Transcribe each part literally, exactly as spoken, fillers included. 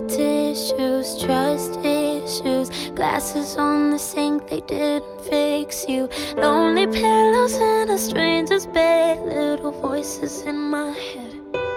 Expectations, trust issues, glasses on the sink, they didn't fix you. Lonely pillows in a stranger's bed, little voices in my head.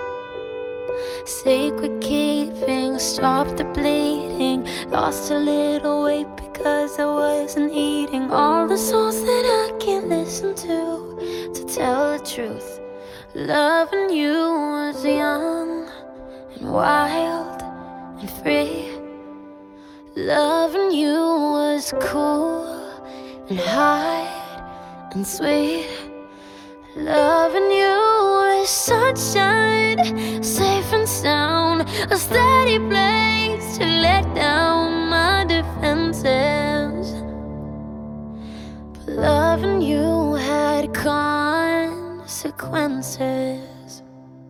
Sacred keeping, stop the bleeding. Lost a little weight because I wasn't eating. All the songs that I can't listen to, to tell the truth. Loving you was young and wild and free. Loving you was cool and hard and sweet. Loving you was sunshine, safe and sound, a steady place to let down my defenses. But loving you had consequences.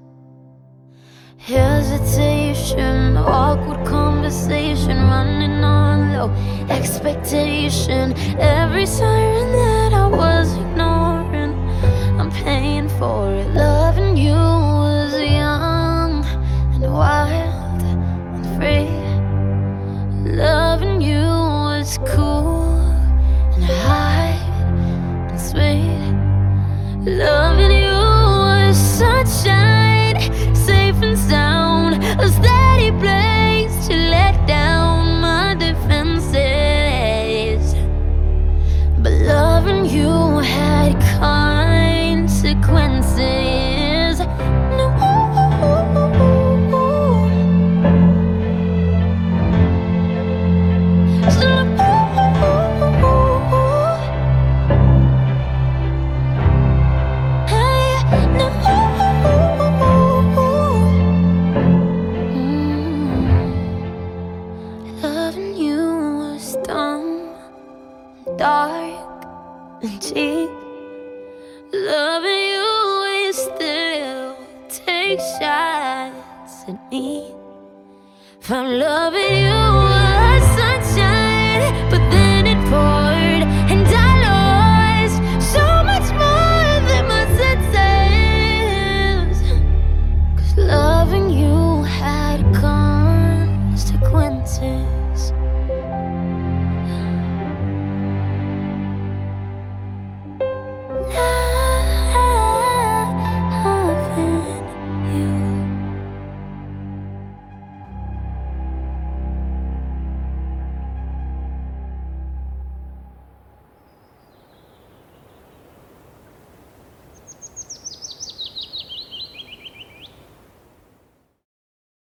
Hesitation, awkward conversation, running on low expectation. Every siren that I was ignoring, I'm paying for it. Loving you was young and wild and free. Loving you was cool and high and sweet. Loving you was sunshine, safe and sound, a steady place to let down my defenses. But loving you had consequences. No. Loving you was dumb, dark and cheap. Loving you is still take shots at me. If I'm loving you